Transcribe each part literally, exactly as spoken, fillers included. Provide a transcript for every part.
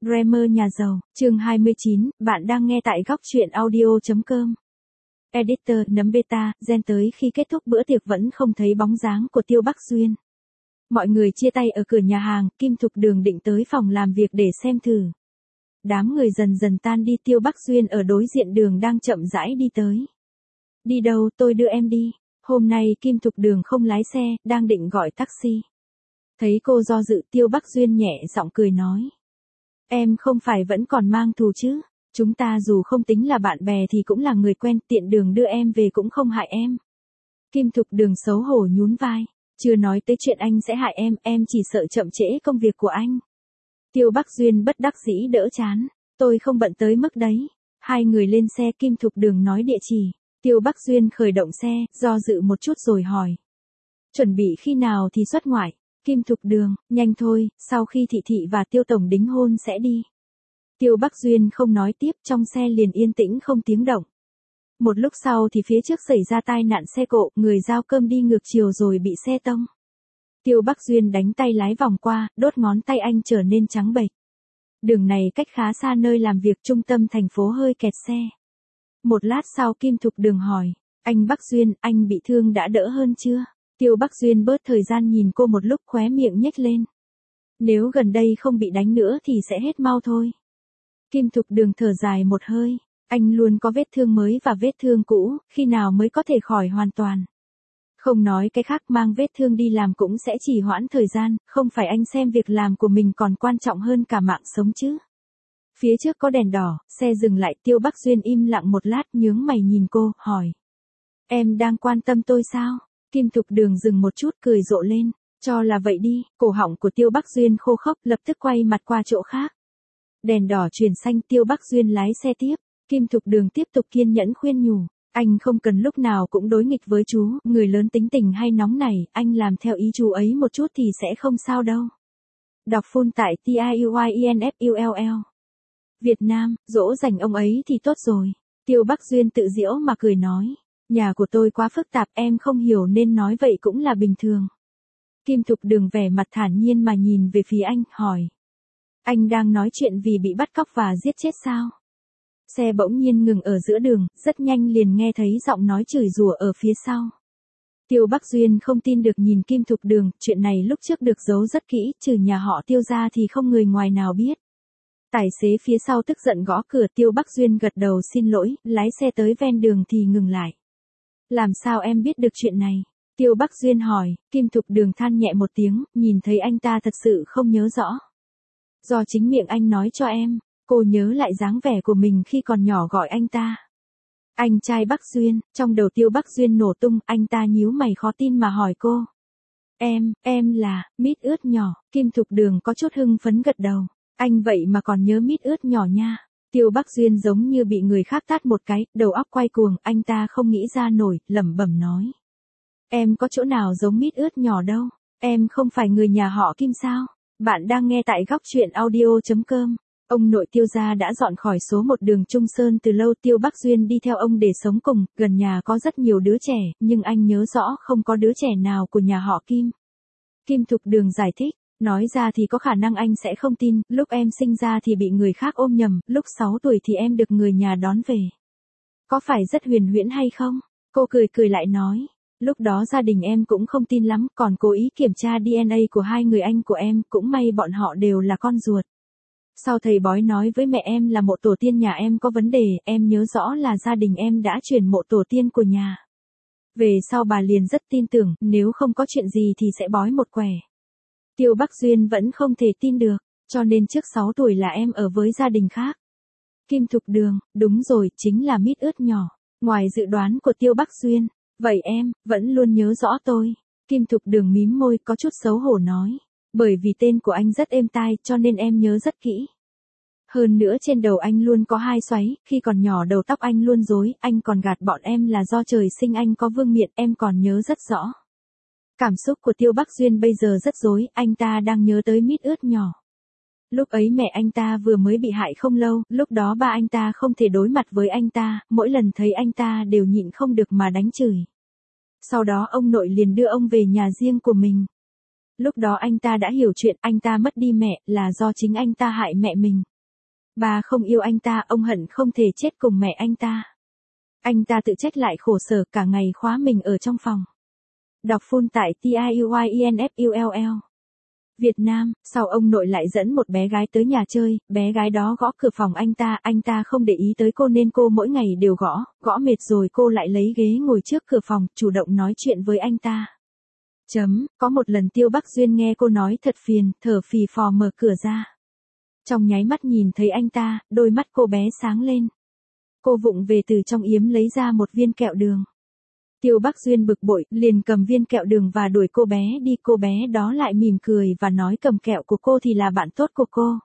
Dreamer nhà giàu, chương hai mươi chín, bạn đang nghe tại góc truyện audio.com. Editor, nấm beta, gen tới khi kết thúc bữa tiệc vẫn không thấy bóng dáng của Tiêu Bắc Duyên. Mọi người chia tay ở cửa nhà hàng, Kim Thục Đường định tới phòng làm việc để xem thử. Đám người dần dần tan đi, Tiêu Bắc Duyên ở đối diện đường đang chậm rãi đi tới. Đi đâu, tôi đưa em đi. Hôm nay Kim Thục Đường không lái xe, đang định gọi taxi. Thấy cô do dự, Tiêu Bắc Duyên nhẹ giọng cười nói. Em không phải vẫn còn mang thù chứ, chúng ta dù không tính là bạn bè thì cũng là người quen, tiện đường đưa em về cũng không hại em. Kim Thục Đường xấu hổ nhún vai, chưa nói tới chuyện anh sẽ hại em, em chỉ sợ chậm trễ công việc của anh. Tiêu Bắc Duyên bất đắc dĩ đỡ chán, tôi không bận tới mức đấy. Hai người lên xe, Kim Thục Đường nói địa chỉ, Tiêu Bắc Duyên khởi động xe, do dự một chút rồi hỏi. Chuẩn bị khi nào thì xuất ngoại? Kim Thục Đường, nhanh thôi, sau khi Thị Thị và Tiêu Tổng đính hôn sẽ đi. Tiêu Bắc Duyên không nói tiếp, trong xe liền yên tĩnh không tiếng động. Một lúc sau thì phía trước xảy ra tai nạn xe cộ, người giao cơm đi ngược chiều rồi bị xe tông. Tiêu Bắc Duyên đánh tay lái vòng qua, đốt ngón tay anh trở nên trắng bệch. Đường này cách khá xa nơi làm việc, trung tâm thành phố hơi kẹt xe. Một lát sau Kim Thục Đường hỏi, anh Bắc Duyên, anh bị thương đã đỡ hơn chưa? Tiêu Bắc Duyên bớt thời gian nhìn cô một lúc, khóe miệng nhếch lên. Nếu gần đây không bị đánh nữa thì sẽ hết mau thôi. Kim Thục Đường thở dài một hơi, anh luôn có vết thương mới và vết thương cũ, khi nào mới có thể khỏi hoàn toàn. Không nói cái khác, mang vết thương đi làm cũng sẽ trì hoãn thời gian, không phải anh xem việc làm của mình còn quan trọng hơn cả mạng sống chứ. Phía trước có đèn đỏ, xe dừng lại, Tiêu Bắc Duyên im lặng một lát, nhướng mày nhìn cô, hỏi. Em đang quan tâm tôi sao? Kim Thục Đường dừng một chút, cười rộ lên, cho là vậy đi. Cổ họng của Tiêu Bắc Duyên khô khốc, lập tức quay mặt qua chỗ khác. Đèn đỏ chuyển xanh, Tiêu Bắc Duyên lái xe tiếp. Kim Thục Đường tiếp tục kiên nhẫn khuyên nhủ, anh không cần lúc nào cũng đối nghịch với chú, người lớn tính tình hay nóng nảy, anh làm theo ý chú ấy một chút thì sẽ không sao đâu. Đọc full tại T I U Y E N F U L L. Việt Nam, dỗ dành ông ấy thì tốt rồi. Tiêu Bắc Duyên tự giễu mà cười nói. Nhà của tôi quá phức tạp, em không hiểu nên nói vậy cũng là bình thường. Kim Thục Đường vẻ mặt thản nhiên mà nhìn về phía anh, hỏi. Anh đang nói chuyện vì bị bắt cóc và giết chết sao? Xe bỗng nhiên ngừng ở giữa đường, rất nhanh liền nghe thấy giọng nói chửi rủa ở phía sau. Tiêu Bắc Duyên không tin được nhìn Kim Thục Đường, chuyện này lúc trước được giấu rất kỹ, trừ nhà họ Tiêu ra thì không người ngoài nào biết. Tài xế phía sau tức giận gõ cửa, Tiêu Bắc Duyên gật đầu xin lỗi, lái xe tới ven đường thì ngừng lại. Làm sao em biết được chuyện này? Tiêu Bắc Duyên hỏi. Kim Thục Đường than nhẹ một tiếng, nhìn thấy anh ta thật sự không nhớ rõ. Do chính miệng anh nói cho em, cô nhớ lại dáng vẻ của mình khi còn nhỏ gọi anh ta. Anh trai Bắc Duyên, trong đầu Tiêu Bắc Duyên nổ tung, anh ta nhíu mày khó tin mà hỏi cô. Em, em là, mít ướt nhỏ, Kim Thục Đường có chút hưng phấn gật đầu. Anh vậy mà còn nhớ mít ướt nhỏ nha. Tiêu Bắc Duyên giống như bị người khác tát một cái, đầu óc quay cuồng, anh ta không nghĩ ra nổi, lẩm bẩm nói. Em có chỗ nào giống mít ướt nhỏ đâu, em không phải người nhà họ Kim sao? Bạn đang nghe tại góc truyện audio.com. Ông nội Tiêu gia đã dọn khỏi số một đường Trung Sơn từ lâu, Tiêu Bắc Duyên đi theo ông để sống cùng, gần nhà có rất nhiều đứa trẻ, nhưng anh nhớ rõ không có đứa trẻ nào của nhà họ Kim. Kim Thục Đường giải thích. Nói ra thì có khả năng anh sẽ không tin, lúc em sinh ra thì bị người khác ôm nhầm, lúc sáu tuổi thì em được người nhà đón về. Có phải rất huyền huyễn hay không? Cô cười cười lại nói. Lúc đó gia đình em cũng không tin lắm, còn cố ý kiểm tra D N A của hai người anh của em, cũng may bọn họ đều là con ruột. Sau thầy bói nói với mẹ em là mộ tổ tiên nhà em có vấn đề, em nhớ rõ là gia đình em đã chuyển mộ tổ tiên của nhà. Về sau bà liền rất tin tưởng, nếu không có chuyện gì thì sẽ bói một quẻ. Tiêu Bắc Duyên vẫn không thể tin được, cho nên trước sáu tuổi là em ở với gia đình khác. Kim Thục Đường, đúng rồi, chính là mít ướt nhỏ. Ngoài dự đoán của Tiêu Bắc Duyên, vậy em, vẫn luôn nhớ rõ tôi. Kim Thục Đường mím môi, có chút xấu hổ nói. Bởi vì tên của anh rất êm tai, cho nên em nhớ rất kỹ. Hơn nữa trên đầu anh luôn có hai xoáy, khi còn nhỏ đầu tóc anh luôn rối, anh còn gạt bọn em là do trời sinh anh có vương miện, em còn nhớ rất rõ. Cảm xúc của Tiêu Bắc Duyên bây giờ rất rối, anh ta đang nhớ tới mít ướt nhỏ. Lúc ấy mẹ anh ta vừa mới bị hại không lâu, lúc đó ba anh ta không thể đối mặt với anh ta, mỗi lần thấy anh ta đều nhịn không được mà đánh chửi. Sau đó ông nội liền đưa ông về nhà riêng của mình. Lúc đó anh ta đã hiểu chuyện, anh ta mất đi mẹ là do chính anh ta hại mẹ mình. Ba không yêu anh ta, ông hận không thể chết cùng mẹ anh ta. Anh ta tự trách lại khổ sở cả ngày khóa mình ở trong phòng. Đọc full tại tiuyinfull. Việt Nam, sau ông nội lại dẫn một bé gái tới nhà chơi, bé gái đó gõ cửa phòng anh ta, anh ta không để ý tới cô nên cô mỗi ngày đều gõ, gõ mệt rồi cô lại lấy ghế ngồi trước cửa phòng, chủ động nói chuyện với anh ta. Chấm, có một lần Tiêu Bắc Duyên nghe cô nói thật phiền, thở phì phò mở cửa ra. Trong nháy mắt nhìn thấy anh ta, đôi mắt cô bé sáng lên. Cô vụng về từ trong yếm lấy ra một viên kẹo đường. Tiêu Bắc Duyên bực bội, liền cầm viên kẹo đường và đuổi cô bé đi, cô bé đó lại mỉm cười và nói cầm kẹo của cô thì là bạn tốt của cô.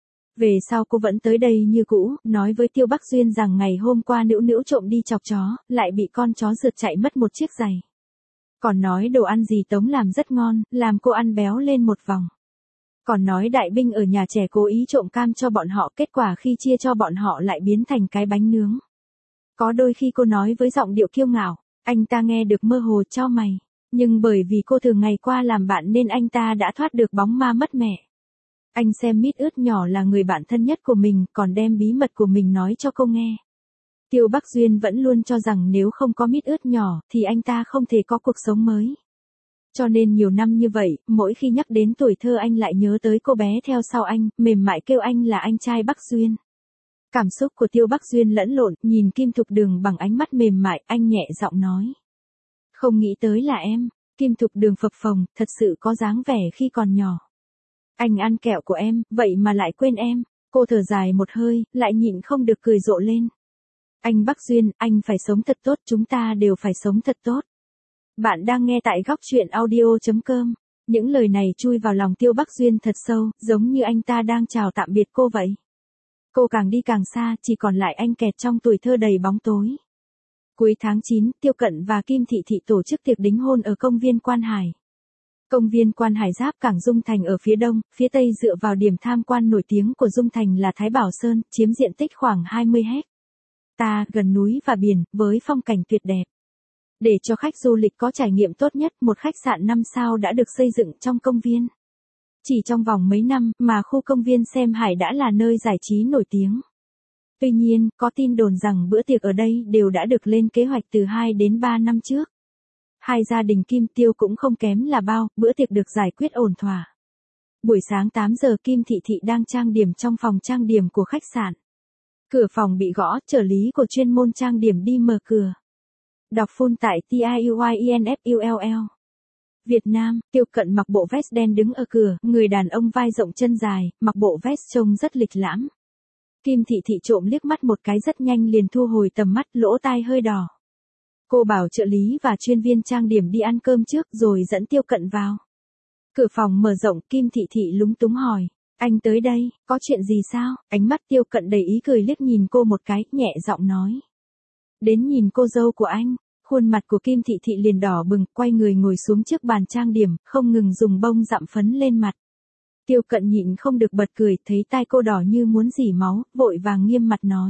Về sau cô vẫn tới đây như cũ, nói với Tiêu Bắc Duyên rằng ngày hôm qua Nữu Nữu trộm đi chọc chó, lại bị con chó rượt chạy mất một chiếc giày. Còn nói đồ ăn gì Tống làm rất ngon, làm cô ăn béo lên một vòng. Còn nói Đại Binh ở nhà trẻ cố ý trộm cam cho bọn họ, kết quả khi chia cho bọn họ lại biến thành cái bánh nướng. Có đôi khi cô nói với giọng điệu kiêu ngạo, anh ta nghe được mơ hồ chau mày. Nhưng bởi vì cô thường ngày qua làm bạn nên anh ta đã thoát được bóng ma mất mẹ. Anh xem Mít Ướt Nhỏ là người bạn thân nhất của mình, còn đem bí mật của mình nói cho cô nghe. Tiêu Bắc Duyên vẫn luôn cho rằng nếu không có Mít Ướt Nhỏ thì anh ta không thể có cuộc sống mới. Cho nên nhiều năm như vậy, mỗi khi nhắc đến tuổi thơ anh lại nhớ tới cô bé theo sau anh, mềm mại kêu anh là anh trai Bắc Duyên. Cảm xúc của Tiêu Bắc Duyên lẫn lộn, nhìn Kim Thục Đường bằng ánh mắt mềm mại, anh nhẹ giọng nói. Không nghĩ tới là em. Kim Thục Đường phập phồng, thật sự có dáng vẻ khi còn nhỏ. Anh ăn kẹo của em, vậy mà lại quên em. Cô thở dài một hơi, lại nhịn không được cười rộ lên. Anh Bắc Duyên, anh phải sống thật tốt, chúng ta đều phải sống thật tốt. Bạn đang nghe tại góc truyện audio chấm com. Những lời này chui vào lòng Tiêu Bắc Duyên thật sâu, giống như anh ta đang chào tạm biệt cô vậy. Cô càng đi càng xa, chỉ còn lại anh kẹt trong tuổi thơ đầy bóng tối. Cuối tháng chín, Tiêu Cận và Kim Thị Thị tổ chức tiệc đính hôn ở công viên Quan Hải. Công viên Quan Hải giáp cảng Dung Thành ở phía đông, phía tây dựa vào điểm tham quan nổi tiếng của Dung Thành là Thái Bảo Sơn, chiếm diện tích khoảng hai mươi héc ta, gần núi và biển, với phong cảnh tuyệt đẹp. Để cho khách du lịch có trải nghiệm tốt nhất, một khách sạn năm sao đã được xây dựng trong công viên. Chỉ trong vòng mấy năm mà khu công viên Xem Hải đã là nơi giải trí nổi tiếng. Tuy nhiên, có tin đồn rằng bữa tiệc ở đây đều đã được lên kế hoạch từ hai đến ba năm trước. Hai gia đình Kim Tiêu cũng không kém là bao, bữa tiệc được giải quyết ổn thỏa. Buổi sáng tám giờ Kim Thị Thị đang trang điểm trong phòng trang điểm của khách sạn. Cửa phòng bị gõ, trợ lý của chuyên môn trang điểm đi mở cửa. Đọc full tại tiuyinfull. Việt Nam, Tiêu Cận mặc bộ vest đen đứng ở cửa, người đàn ông vai rộng chân dài, mặc bộ vest trông rất lịch lãm. Kim Thị Thị trộm liếc mắt một cái rất nhanh liền thu hồi tầm mắt, lỗ tai hơi đỏ. Cô bảo trợ lý và chuyên viên trang điểm đi ăn cơm trước rồi dẫn Tiêu Cận vào. Cửa phòng mở rộng, Kim Thị Thị lúng túng hỏi, anh tới đây, có chuyện gì sao? Ánh mắt Tiêu Cận đầy ý cười liếc nhìn cô một cái, nhẹ giọng nói. Đến nhìn cô dâu của anh. Khuôn mặt của Kim Thị Thị liền đỏ bừng, quay người ngồi xuống trước bàn trang điểm, không ngừng dùng bông dặm phấn lên mặt. Tiêu Cận nhịn không được bật cười, thấy tai cô đỏ như muốn rỉ máu, vội vàng nghiêm mặt nói.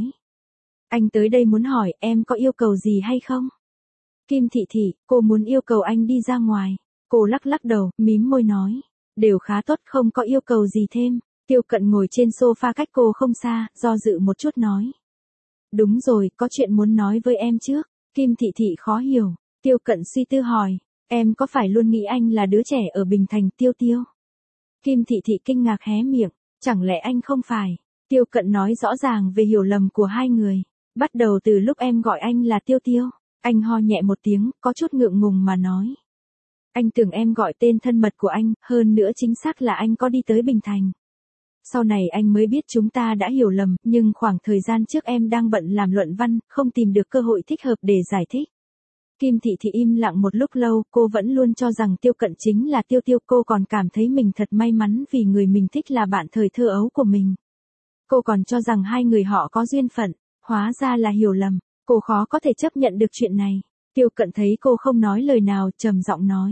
Anh tới đây muốn hỏi, em có yêu cầu gì hay không? Kim Thị Thị, cô muốn yêu cầu anh đi ra ngoài. Cô lắc lắc đầu, mím môi nói. Đều khá tốt, không có yêu cầu gì thêm. Tiêu Cận ngồi trên sofa cách cô không xa, do dự một chút nói. Đúng rồi, có chuyện muốn nói với em trước. Kim Thị Thị khó hiểu. Tiêu Cận suy tư hỏi. Em có phải luôn nghĩ anh là đứa trẻ ở Bình Thành Tiêu Tiêu? Kim Thị Thị kinh ngạc hé miệng. Chẳng lẽ anh không phải? Tiêu Cận nói rõ ràng về hiểu lầm của hai người. Bắt đầu từ lúc em gọi anh là Tiêu Tiêu. Anh ho nhẹ một tiếng, có chút ngượng ngùng mà nói. Anh tưởng em gọi tên thân mật của anh, hơn nữa chính xác là anh có đi tới Bình Thành. Sau này anh mới biết chúng ta đã hiểu lầm, nhưng khoảng thời gian trước em đang bận làm luận văn, không tìm được cơ hội thích hợp để giải thích. Kim Thị Thị im lặng một lúc lâu, cô vẫn luôn cho rằng Tiêu Cận chính là Tiêu Tiêu, cô còn cảm thấy mình thật may mắn vì người mình thích là bạn thời thơ ấu của mình. Cô còn cho rằng hai người họ có duyên phận, hóa ra là hiểu lầm, cô khó có thể chấp nhận được chuyện này. Tiêu Cận thấy cô không nói lời nào, trầm giọng nói.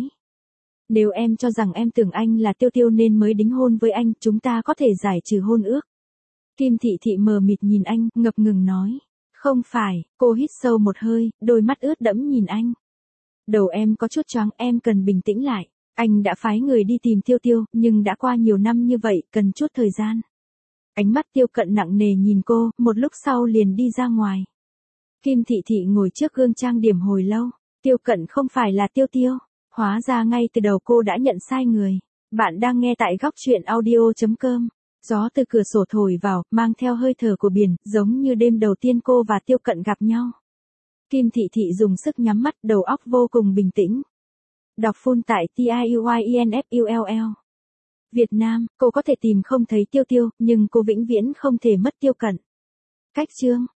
Nếu em cho rằng em tưởng anh là Tiêu Tiêu nên mới đính hôn với anh, chúng ta có thể giải trừ hôn ước. Kim Thị Thị mờ mịt nhìn anh, ngập ngừng nói. Không phải, cô hít sâu một hơi, đôi mắt ướt đẫm nhìn anh. Đầu em có chút choáng, em cần bình tĩnh lại. Anh đã phái người đi tìm Tiêu Tiêu, nhưng đã qua nhiều năm như vậy, cần chút thời gian. Ánh mắt Tiêu Cận nặng nề nhìn cô, một lúc sau liền đi ra ngoài. Kim Thị Thị ngồi trước gương trang điểm hồi lâu. Tiêu Cận không phải là Tiêu Tiêu. Hóa ra ngay từ đầu cô đã nhận sai người. Bạn đang nghe tại góc truyện audio chấm com. Gió từ cửa sổ thổi vào, mang theo hơi thở của biển, giống như đêm đầu tiên cô và Tiêu Cận gặp nhau. Kim Thị Thị dùng sức nhắm mắt, đầu óc vô cùng bình tĩnh. Đọc full tại tiuyinfull. Việt Nam, cô có thể tìm không thấy Tiêu Tiêu, nhưng cô vĩnh viễn không thể mất Tiêu Cận. Cách chương.